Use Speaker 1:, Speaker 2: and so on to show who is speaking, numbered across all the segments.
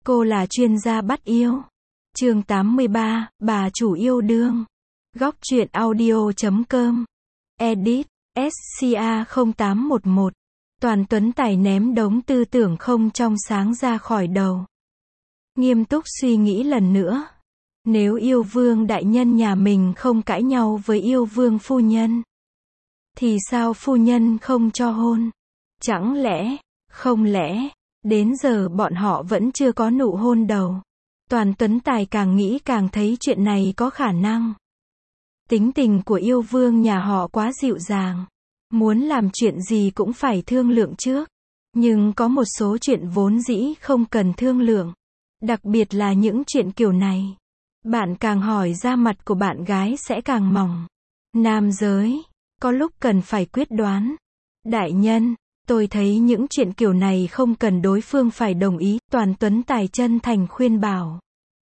Speaker 1: Cô là chuyên gia bắt yêu. Chương 83, bà chủ yêu đương. Góc truyện audio.com. Edit, SCA0811. Toàn Tuấn Tài ném đống tư tưởng không trong sáng ra khỏi đầu. Nghiêm túc suy nghĩ lần nữa. Nếu yêu vương đại nhân nhà mình không cãi nhau với yêu vương phu nhân, thì sao phu nhân không cho hôn? Chẳng lẽ, không lẽ, đến giờ bọn họ vẫn chưa có nụ hôn đầu? Toàn Tuấn Tài càng nghĩ càng thấy chuyện này có khả năng. Tính tình của yêu vương nhà họ quá dịu dàng. Muốn làm chuyện gì cũng phải thương lượng trước. Nhưng có một số chuyện vốn dĩ không cần thương lượng. Đặc biệt là những chuyện kiểu này. Bạn càng hỏi da mặt của bạn gái sẽ càng mỏng. Nam giới, có lúc cần phải quyết đoán. Đại nhân, tôi thấy những chuyện kiểu này không cần đối phương phải đồng ý. Toàn Tuấn Tài chân thành khuyên bảo.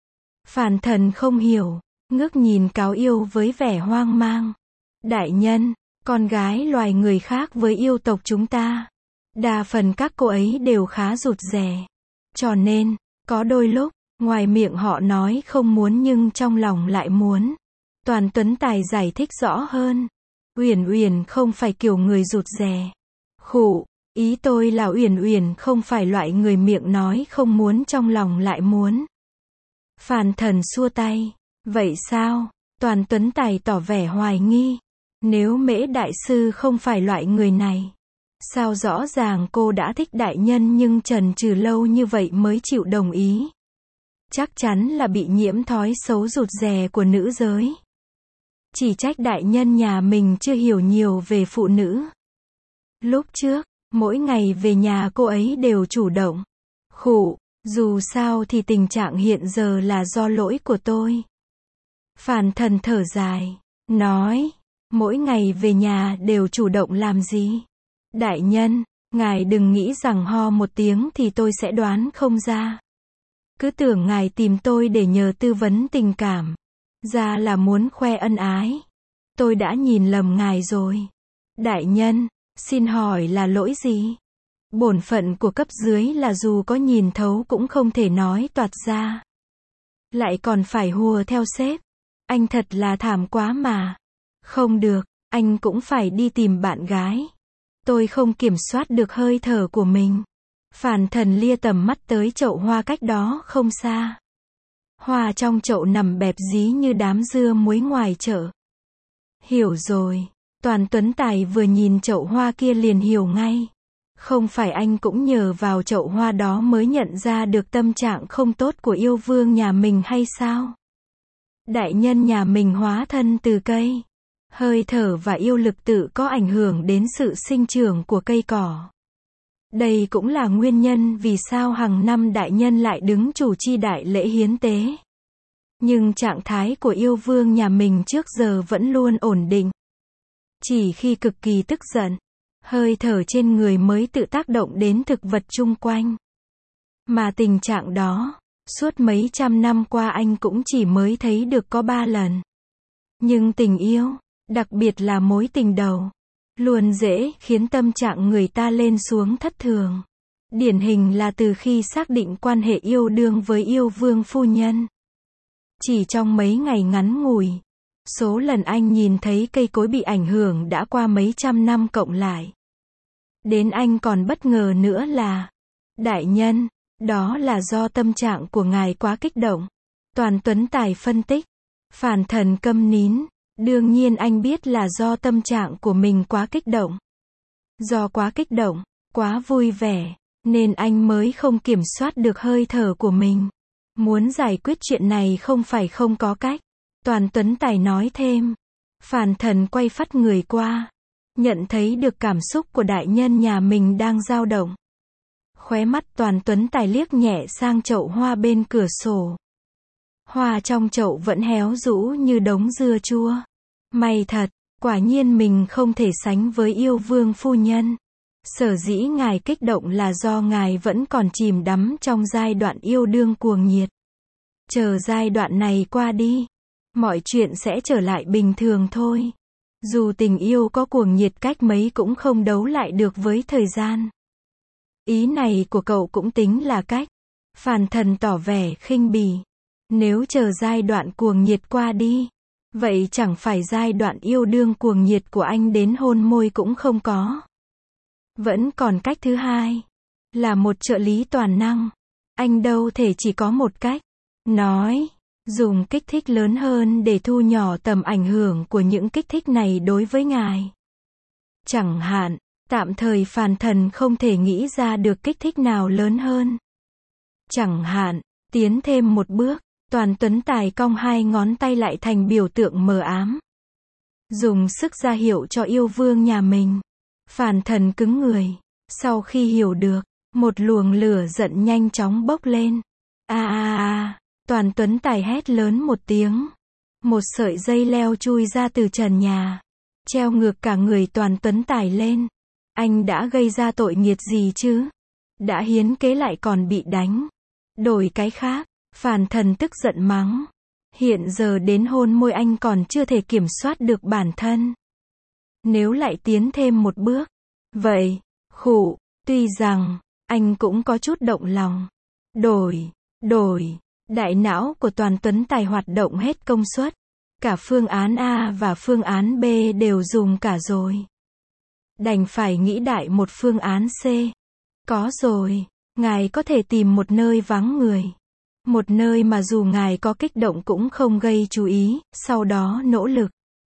Speaker 1: Phàn Thần không hiểu, ngước nhìn Cáo Yêu với vẻ hoang mang. Đại nhân, con gái loài người khác với yêu tộc chúng ta. Đa phần các cô ấy đều khá rụt rè. Cho nên, có đôi lúc, ngoài miệng họ nói không muốn nhưng trong lòng lại muốn. Toàn Tuấn Tài giải thích rõ hơn. Uyển Uyển không phải kiểu người rụt rè. Khụ, ý tôi là Uyển Uyển không phải loại người miệng nói không muốn trong lòng lại muốn. Phàn Thần xua tay. Vậy sao? Toàn Tuấn Tài tỏ vẻ hoài nghi. Nếu Mễ đại sư không phải loại người này, sao rõ ràng cô đã thích đại nhân nhưng chần chừ lâu như vậy mới chịu đồng ý? Chắc chắn là bị nhiễm thói xấu rụt rè của nữ giới. Chỉ trách đại nhân nhà mình chưa hiểu nhiều về phụ nữ. Lúc trước, mỗi ngày về nhà cô ấy đều chủ động. Khụ, dù sao thì tình trạng hiện giờ là do lỗi của tôi. Phàn Thần thở dài, nói, mỗi ngày về nhà đều chủ động làm gì? Đại nhân, ngài đừng nghĩ rằng ho một tiếng thì tôi sẽ đoán không ra. Cứ tưởng ngài tìm tôi để nhờ tư vấn tình cảm, ra là muốn khoe ân ái. Tôi đã nhìn lầm ngài rồi. Đại nhân, xin hỏi là lỗi gì? Bổn phận của cấp dưới là dù có nhìn thấu cũng không thể nói toạc ra. Lại còn phải hùa theo sếp. Anh thật là thảm quá mà. Không được, anh cũng phải đi tìm bạn gái. Tôi không kiểm soát được hơi thở của mình. Phàn Thần lia tầm mắt tới chậu hoa cách đó không xa. Hoa trong chậu nằm bẹp dí như đám dưa muối ngoài chợ. Hiểu rồi. Toàn Tuấn Tài vừa nhìn chậu hoa kia liền hiểu ngay. Không phải anh cũng nhờ vào chậu hoa đó mới nhận ra được tâm trạng không tốt của yêu vương nhà mình hay sao? Đại nhân nhà mình hóa thân từ cây. Hơi thở và yêu lực tự có ảnh hưởng đến sự sinh trưởng của cây cỏ. Đây cũng là nguyên nhân vì sao hàng năm đại nhân lại đứng chủ chi đại lễ hiến tế. Nhưng trạng thái của yêu vương nhà mình trước giờ vẫn luôn ổn định. Chỉ khi cực kỳ tức giận, hơi thở trên người mới tự tác động đến thực vật chung quanh. Mà tình trạng đó, suốt mấy trăm năm qua anh cũng chỉ mới thấy được có 3 lần. Nhưng tình yêu, đặc biệt là mối tình đầu, luôn dễ khiến tâm trạng người ta lên xuống thất thường. Điển hình là từ khi xác định quan hệ yêu đương với yêu vương phu nhân. Chỉ trong mấy ngày ngắn ngủi, số lần anh nhìn thấy cây cối bị ảnh hưởng đã qua mấy trăm năm cộng lại. Đến anh còn bất ngờ nữa là, đại nhân, đó là do tâm trạng của ngài quá kích động. Toàn Tuấn Tài phân tích. Phàn Thần câm nín. Đương nhiên anh biết là do tâm trạng của mình quá kích động. Do quá kích động, quá vui vẻ, nên anh mới không kiểm soát được hơi thở của mình. Muốn giải quyết chuyện này không phải không có cách. Toàn Tuấn Tài nói thêm. Phàn Thần quay phắt người qua. Nhận thấy được cảm xúc của đại nhân nhà mình đang dao động. Khóe mắt Toàn Tuấn Tài liếc nhẹ sang chậu hoa bên cửa sổ. Hoa trong chậu vẫn héo rũ như đống dưa chua. May thật, quả nhiên mình không thể sánh với yêu vương phu nhân. Sở dĩ ngài kích động là do ngài vẫn còn chìm đắm trong giai đoạn yêu đương cuồng nhiệt. Chờ giai đoạn này qua đi, mọi chuyện sẽ trở lại bình thường thôi. Dù tình yêu có cuồng nhiệt cách mấy cũng không đấu lại được với thời gian. Ý này của cậu cũng tính là cách. Phàn Thần tỏ vẻ khinh bỉ. Nếu chờ giai đoạn cuồng nhiệt qua đi, vậy chẳng phải giai đoạn yêu đương cuồng nhiệt của anh đến hôn môi cũng không có. Vẫn còn cách thứ hai, là một trợ lý toàn năng. Anh đâu thể chỉ có một cách. Nói, dùng kích thích lớn hơn để thu nhỏ tầm ảnh hưởng của những kích thích này đối với ngài. Chẳng hạn, tạm thời Phàn Thần không thể nghĩ ra được kích thích nào lớn hơn. Chẳng hạn, tiến thêm một bước, Toàn Tuấn Tài cong hai ngón tay lại thành biểu tượng mờ ám. Dùng sức ra hiệu cho yêu vương nhà mình. Phàn Thần cứng người. Sau khi hiểu được, một luồng lửa giận nhanh chóng bốc lên. Toàn Tuấn Tài hét lớn một tiếng. Một sợi dây leo chui ra từ trần nhà, treo ngược cả người Toàn Tuấn Tài lên. Anh đã gây ra tội nghiệt gì chứ? Đã hiến kế lại còn bị đánh. Đổi cái khác, Phàn Thần tức giận mắng. Hiện giờ đến hôn môi anh còn chưa thể kiểm soát được bản thân. Nếu lại tiến thêm một bước, vậy, tuy rằng, anh cũng có chút động lòng. Đổi, đại não của Toàn Tuấn Tài hoạt động hết công suất. Cả phương án A và phương án B đều dùng cả rồi. Đành phải nghĩ đại một phương án C. Có rồi, ngài có thể tìm một nơi vắng người. Một nơi mà dù ngài có kích động cũng không gây chú ý, sau đó nỗ lực.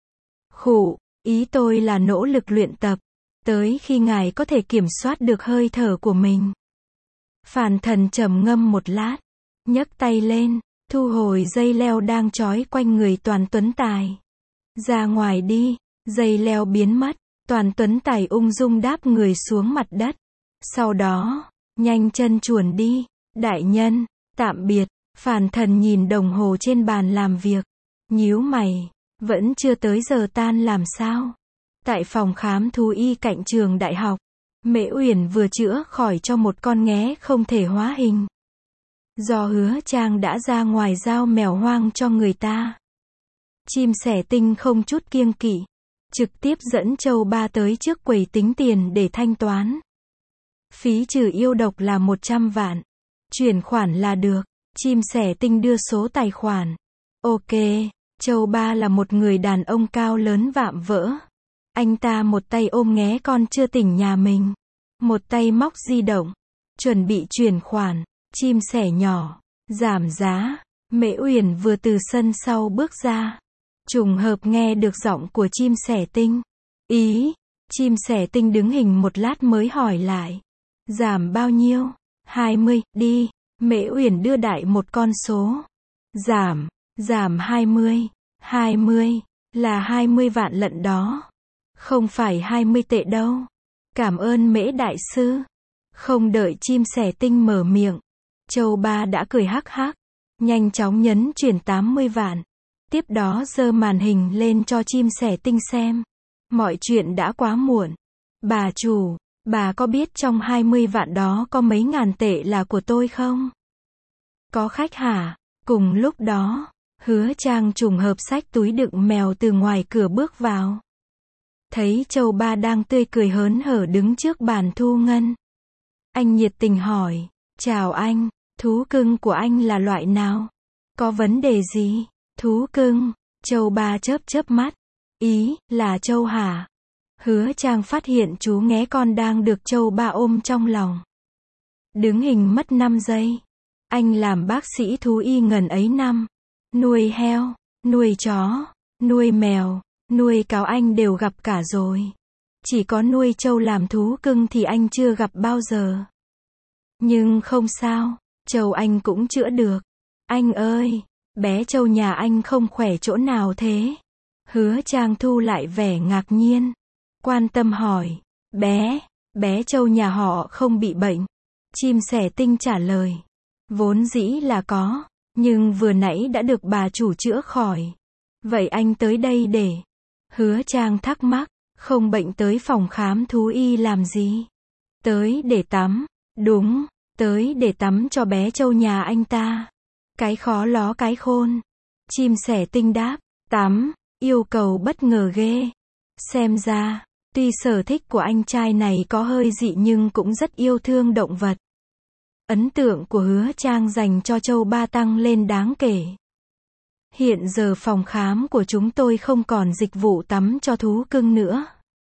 Speaker 1: Ý tôi là nỗ lực luyện tập, tới khi ngài có thể kiểm soát được hơi thở của mình. Phàn Thần trầm ngâm một lát, nhấc tay lên, thu hồi dây leo đang trói quanh người Toàn Tuấn Tài. Ra ngoài đi, dây leo biến mất, Toàn Tuấn Tài ung dung đáp người xuống mặt đất. Sau đó, nhanh chân chuồn đi. Đại nhân, tạm biệt. Phàn Thần nhìn đồng hồ trên bàn làm việc, nhíu mày, vẫn chưa tới giờ tan làm sao? Tại phòng khám thú y cạnh trường đại học, Mễ Uyển vừa chữa khỏi cho một con nghé không thể hóa hình. Do Hứa Trang đã ra ngoài giao mèo hoang cho người ta. Chim sẻ tinh không chút kiêng kỵ, trực tiếp dẫn Châu Ba tới trước quầy tính tiền để thanh toán. Phí trừ yêu độc là 100 vạn. Chuyển khoản là được. Chim sẻ tinh đưa số tài khoản. Ok, Châu Ba là một người đàn ông cao lớn vạm vỡ. Anh ta một tay ôm nghé con chưa tỉnh nhà mình, một tay móc di động, chuẩn bị chuyển khoản. Chim sẻ nhỏ, giảm giá. Mễ Uyển vừa từ sân sau bước ra, trùng hợp nghe được giọng của chim sẻ tinh. Chim sẻ tinh đứng hình một lát mới hỏi lại. Giảm bao nhiêu? 20, đi. Mễ Uyển đưa đại một con số. Giảm 20. 20, là 20 vạn lận đó. Không phải 20 tệ đâu. Cảm ơn Mễ đại sư. Không đợi chim sẻ tinh mở miệng, Châu Ba đã cười hắc hắc, nhanh chóng nhấn chuyển 80 vạn. Tiếp đó giơ màn hình lên cho chim sẻ tinh xem. Mọi chuyện đã quá muộn. Bà chủ, bà có biết trong 20 vạn đó có mấy ngàn tệ là của tôi không? Có khách hả? Cùng lúc đó, Hứa Trang trùng hợp xách túi đựng mèo từ ngoài cửa bước vào. Thấy Châu Ba đang tươi cười hớn hở đứng trước bàn thu ngân. Anh nhiệt tình hỏi, chào anh, thú cưng của anh là loại nào? Có vấn đề gì? Thú cưng, Châu Ba chớp chớp mắt. Ý, là Châu hả? Hứa Trang phát hiện chú nghé con đang được Châu Ba ôm trong lòng. Đứng hình mất 5 giây. Anh làm bác sĩ thú y ngần ấy năm. Nuôi heo, nuôi chó, nuôi mèo, nuôi cáo anh đều gặp cả rồi. Chỉ có nuôi trâu làm thú cưng thì anh chưa gặp bao giờ. Nhưng không sao, trâu anh cũng chữa được. Anh ơi, bé trâu nhà anh không khỏe chỗ nào thế? Hứa Trang thu lại vẻ ngạc nhiên, quan tâm hỏi. Bé trâu nhà họ không bị bệnh. Chim sẻ tinh trả lời. Vốn dĩ là có, nhưng vừa nãy đã được bà chủ chữa khỏi. Vậy anh tới đây để... Hứa Trang thắc mắc, không bệnh tới phòng khám thú y làm gì? Tới để tắm. Đúng, tới để tắm cho bé trâu nhà anh ta. Cái khó ló cái khôn. Chim sẻ tinh đáp, tắm, yêu cầu bất ngờ ghê. Xem ra, tuy sở thích của anh trai này có hơi dị nhưng cũng rất yêu thương động vật. Ấn tượng của Hứa Trang dành cho Châu Ba tăng lên đáng kể. Hiện giờ phòng khám của chúng tôi không còn dịch vụ tắm cho thú cưng nữa.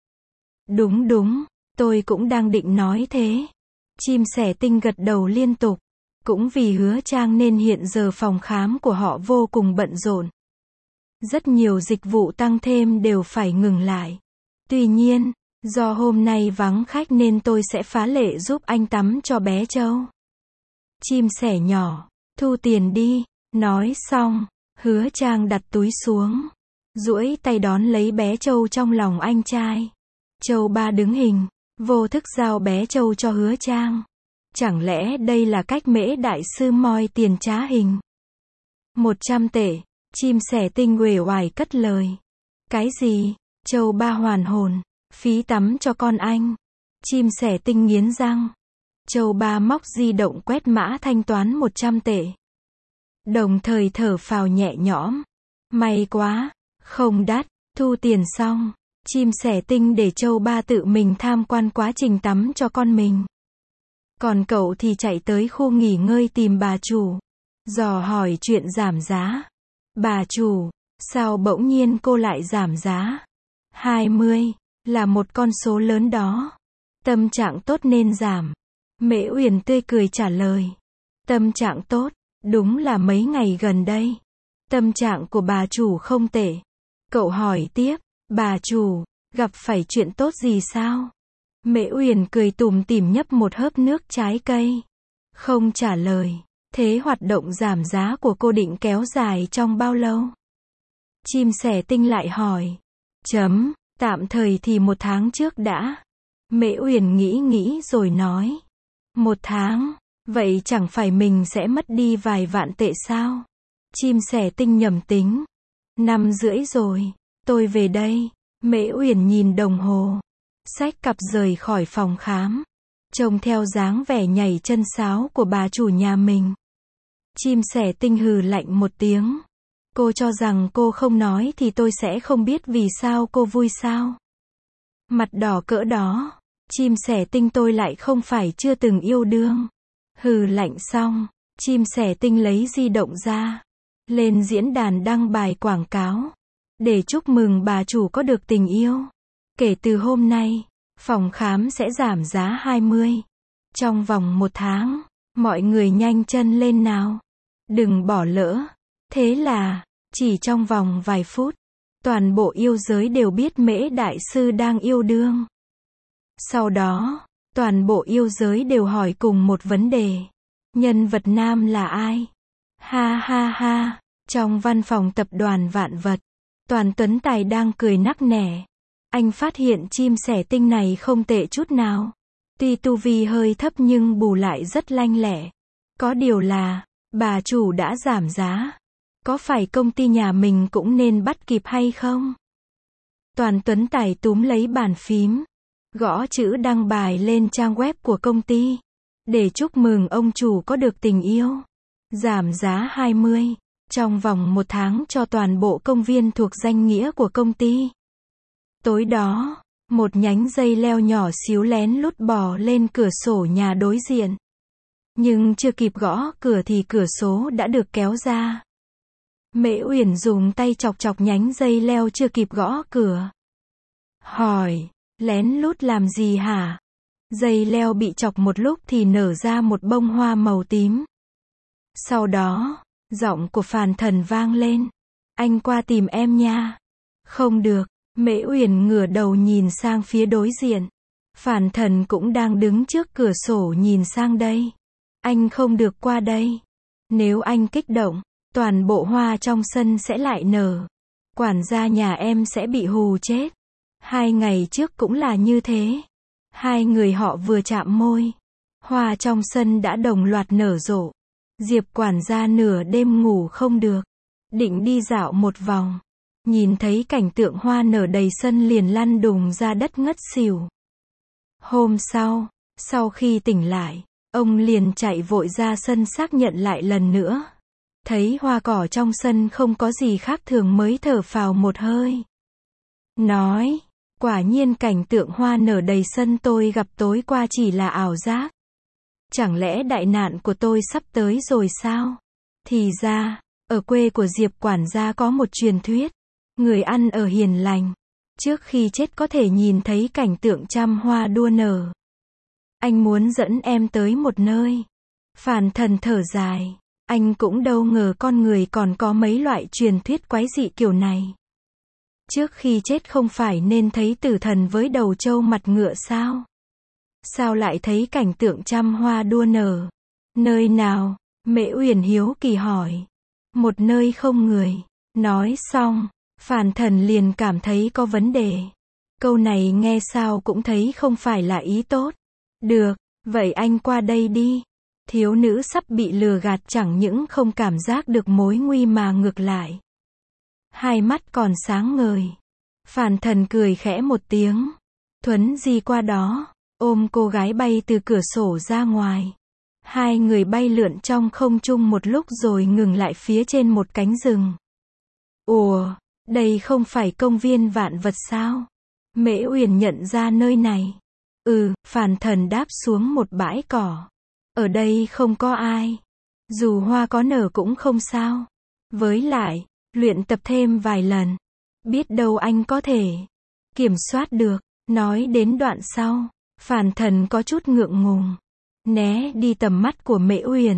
Speaker 1: Đúng đúng, tôi cũng đang định nói thế. Chim sẻ tinh gật đầu liên tục. Cũng vì Hứa Trang nên hiện giờ phòng khám của họ vô cùng bận rộn. Rất nhiều dịch vụ tăng thêm đều phải ngừng lại. Tuy nhiên, do hôm nay vắng khách nên tôi sẽ phá lệ giúp anh tắm cho bé Châu. Chim sẻ nhỏ, thu tiền đi. Nói xong, Hứa Trang đặt túi xuống, duỗi tay đón lấy bé Châu trong lòng anh trai. Châu Ba đứng hình, vô thức giao bé Châu cho Hứa Trang. Chẳng lẽ đây là cách Mễ đại sư moi tiền trá hình? 100 tệ, chim sẻ tinh uể oải cất lời. Cái gì? Châu Ba hoàn hồn, phí tắm cho con anh. Chim sẻ tinh nghiến răng. Châu Ba móc di động quét mã thanh toán 100 tệ. Đồng thời thở phào nhẹ nhõm. May quá, không đắt. Thu tiền xong, chim sẻ tinh để Châu Ba tự mình tham quan quá trình tắm cho con mình. Còn cậu thì chạy tới khu nghỉ ngơi tìm bà chủ, dò hỏi chuyện giảm giá. Bà chủ, sao bỗng nhiên cô lại giảm giá? 20, là một con số lớn đó. Tâm trạng tốt nên giảm. Mễ Uyển tươi cười trả lời. Tâm trạng tốt, đúng là mấy ngày gần đây. Tâm trạng của bà chủ không tệ. Cậu hỏi tiếp, bà chủ, gặp phải chuyện tốt gì sao? Mễ Uyển cười tủm tỉm nhấp một hớp nước trái cây. Không trả lời. Thế hoạt động giảm giá của cô định kéo dài trong bao lâu? Chim sẻ tinh lại hỏi. Tạm thời thì 1 tháng trước đã. Mễ Uyển nghĩ rồi nói. 1 tháng, vậy chẳng phải mình sẽ mất đi vài vạn tệ sao? Chim sẻ tinh nhầm tính. 5 rưỡi rồi, tôi về đây. Mễ Uyển nhìn đồng hồ, xách cặp rời khỏi phòng khám, trông theo dáng vẻ nhảy chân sáo của bà chủ nhà mình. Chim sẻ tinh hừ lạnh một tiếng. Cô cho rằng cô không nói thì tôi sẽ không biết vì sao cô vui sao? Mặt đỏ cỡ đó, chim sẻ tinh tôi lại không phải chưa từng yêu đương. Hừ lạnh xong, chim sẻ tinh lấy di động ra, lên diễn đàn đăng bài quảng cáo, để chúc mừng bà chủ có được tình yêu. Kể từ hôm nay, phòng khám sẽ giảm giá 20. Trong vòng 1 tháng, mọi người nhanh chân lên nào. Đừng bỏ lỡ. Thế là, chỉ trong vòng vài phút, toàn bộ yêu giới đều biết Mễ đại sư đang yêu đương. Sau đó, toàn bộ yêu giới đều hỏi cùng một vấn đề. Nhân vật nam là ai? Ha ha ha, trong văn phòng tập đoàn Vạn Vật, Toàn Tuấn Tài đang cười nắc nẻ. Anh phát hiện chim sẻ tinh này không tệ chút nào. Tuy tu vi hơi thấp nhưng bù lại rất lanh lẹ. Có điều là, bà chủ đã giảm giá. Có phải công ty nhà mình cũng nên bắt kịp hay không? Toàn Tuấn Tài túm lấy bàn phím, gõ chữ đăng bài lên trang web của công ty, để chúc mừng ông chủ có được tình yêu. Giảm giá 20, trong vòng 1 tháng cho toàn bộ công viên thuộc danh nghĩa của công ty. Tối đó, một nhánh dây leo nhỏ xíu lén lút bò lên cửa sổ nhà đối diện. Nhưng chưa kịp gõ cửa thì cửa sổ đã được kéo ra. Mễ Uyển dùng tay chọc chọc nhánh dây leo chưa kịp gõ cửa. Hỏi, lén lút làm gì hả? Dây leo bị chọc một lúc thì nở ra một bông hoa màu tím. Sau đó, giọng của Phàn Thần vang lên. Anh qua tìm em nha. Không được, Mễ Uyển ngửa đầu nhìn sang phía đối diện. Phàn Thần cũng đang đứng trước cửa sổ nhìn sang đây. Anh không được qua đây. Nếu anh kích động, toàn bộ hoa trong sân sẽ lại nở. Quản gia nhà em sẽ bị hù chết. 2 ngày trước cũng là như thế. 2 người họ vừa chạm môi, hoa trong sân đã đồng loạt nở rộ. Diệp quản gia nửa đêm ngủ không được, định đi dạo một vòng, nhìn thấy cảnh tượng hoa nở đầy sân liền lăn đùng ra đất ngất xỉu. Hôm sau khi tỉnh lại, ông liền chạy vội ra sân xác nhận lại lần nữa. Thấy hoa cỏ trong sân không có gì khác thường mới thở phào một hơi. Nói, quả nhiên cảnh tượng hoa nở đầy sân tôi gặp tối qua chỉ là ảo giác. Chẳng lẽ đại nạn của tôi sắp tới rồi sao? Thì ra, ở quê của Diệp quản gia có một truyền thuyết. Người ăn ở hiền lành. Trước khi chết có thể nhìn thấy cảnh tượng trăm hoa đua nở. Anh muốn dẫn em tới một nơi. Phàn Thần thở dài. Anh cũng đâu ngờ con người còn có mấy loại truyền thuyết quái dị kiểu này. Trước khi chết không phải nên thấy tử thần với đầu trâu mặt ngựa sao? Sao lại thấy cảnh tượng trăm hoa đua nở? Nơi nào? Mễ Uyển hiếu kỳ hỏi. Một nơi không người. Nói xong, Phàn Thần liền cảm thấy có vấn đề. Câu này nghe sao cũng thấy không phải là ý tốt. Được, vậy anh qua đây đi. Thiếu nữ sắp bị lừa gạt chẳng những không cảm giác được mối nguy mà ngược lại. Hai mắt còn sáng ngời. Phàn Thần cười khẽ một tiếng. Thuấn di qua đó, ôm cô gái bay từ cửa sổ ra ngoài. Hai người bay lượn trong không trung một lúc rồi ngừng lại phía trên một cánh rừng. Ủa, đây không phải công viên vạn vật sao? Mễ Uyển nhận ra nơi này. Phàn Thần đáp xuống một bãi cỏ. Ở đây không có ai. Dù hoa có nở cũng không sao. Với lại, luyện tập thêm vài lần. Biết đâu anh có thể kiểm soát được. Nói đến đoạn sau, Phàn Thần có chút ngượng ngùng. Né đi tầm mắt của Mễ Uyển.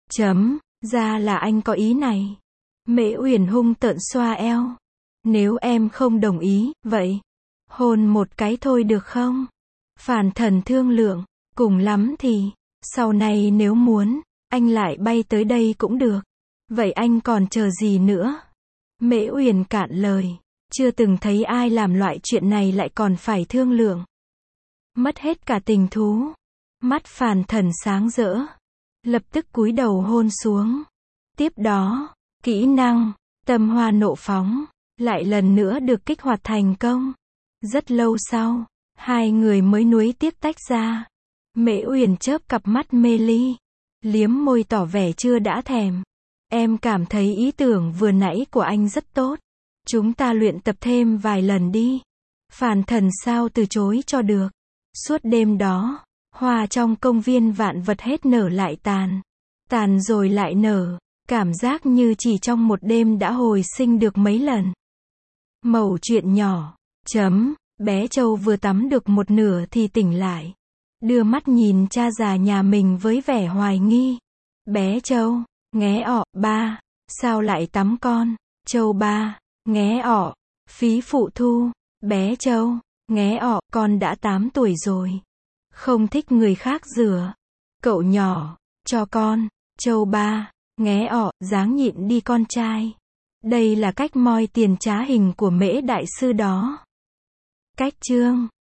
Speaker 1: Ra là anh có ý này. Mễ Uyển hung tợn xoa eo. Nếu em không đồng ý, vậy hôn một cái thôi được không? Phàn Thần thương lượng. Cùng lắm thì, sau này nếu muốn, anh lại bay tới đây cũng được. Vậy anh còn chờ gì nữa? Mễ Uyển cạn lời. Chưa từng thấy ai làm loại chuyện này lại còn phải thương lượng. Mất hết cả tình thú. Mắt Phàn Thần sáng rỡ. Lập tức cúi đầu hôn xuống. Tiếp đó, kỹ năng, tâm hoa nộ phóng, lại lần nữa được kích hoạt thành công. Rất lâu sau, hai người mới nuối tiếc tách ra. Mễ Uyển chớp cặp mắt mê ly. Liếm môi tỏ vẻ chưa đã thèm. Em cảm thấy ý tưởng vừa nãy của anh rất tốt. Chúng ta luyện tập thêm vài lần đi. Phàn Thần sao từ chối cho được. Suốt đêm đó, hoa trong công viên vạn vật hết nở lại tàn. Tàn rồi lại nở. Cảm giác như chỉ trong một đêm đã hồi sinh được mấy lần. Mẩu chuyện nhỏ. Bé Châu vừa tắm được một nửa thì tỉnh lại. Đưa mắt nhìn cha già nhà mình với vẻ hoài nghi. Bé Châu, nghé ọ, ba, sao lại tắm con? Châu ba, nghé ọ, phí phụ thu. Bé Châu, nghé ọ, con đã 8 tuổi rồi. Không thích người khác rửa. Cậu nhỏ, cho con. Châu ba, nghé ọ, dáng nhịn đi con trai. Đây là cách moi tiền trá hình của Mễ đại sư đó. Cách chương